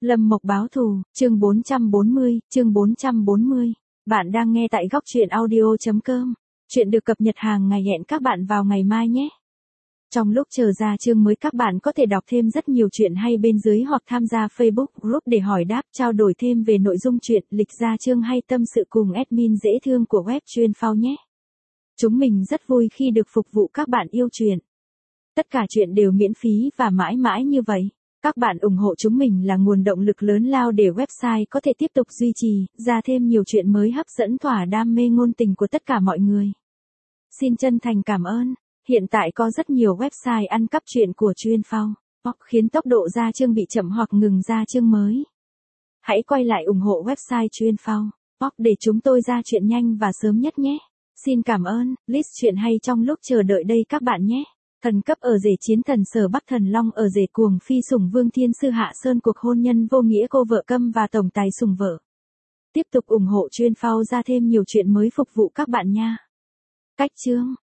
Lâm Mộc báo thù, chương 440. Bạn đang nghe tại góc truyện audio.com. Chuyện được cập nhật hàng ngày, hẹn các bạn vào ngày mai nhé. Trong lúc chờ ra chương mới, các bạn có thể đọc thêm rất nhiều chuyện hay bên dưới hoặc tham gia Facebook group để hỏi đáp, trao đổi thêm về nội dung chuyện, lịch ra chương hay tâm sự cùng admin dễ thương của web chuyên phao nhé. Chúng mình rất vui khi được phục vụ các bạn yêu truyện. Tất cả chuyện đều miễn phí và mãi mãi như vậy. Các bạn ủng hộ chúng mình là nguồn động lực lớn lao để website có thể tiếp tục duy trì, ra thêm nhiều chuyện mới hấp dẫn thỏa đam mê ngôn tình của tất cả mọi người. Xin chân thành cảm ơn. Hiện tại có rất nhiều website ăn cắp chuyện của chuyên phao, khiến tốc độ ra chương bị chậm hoặc ngừng ra chương mới. Hãy quay lại ủng hộ website chuyên phao, để chúng tôi ra chuyện nhanh và sớm nhất nhé. Xin cảm ơn. List chuyện hay trong lúc chờ đợi đây các bạn nhé. Thần cấp ở rể chiến thần Sở Bắc Thần Long ở rể cuồng phi sủng Vương Thiên Sư Hạ Sơn cuộc hôn nhân vô nghĩa cô vợ câm và tổng tài sủng vợ. Tiếp tục ủng hộ chuyên phao ra thêm nhiều chuyện mới phục vụ các bạn nha. Cách chương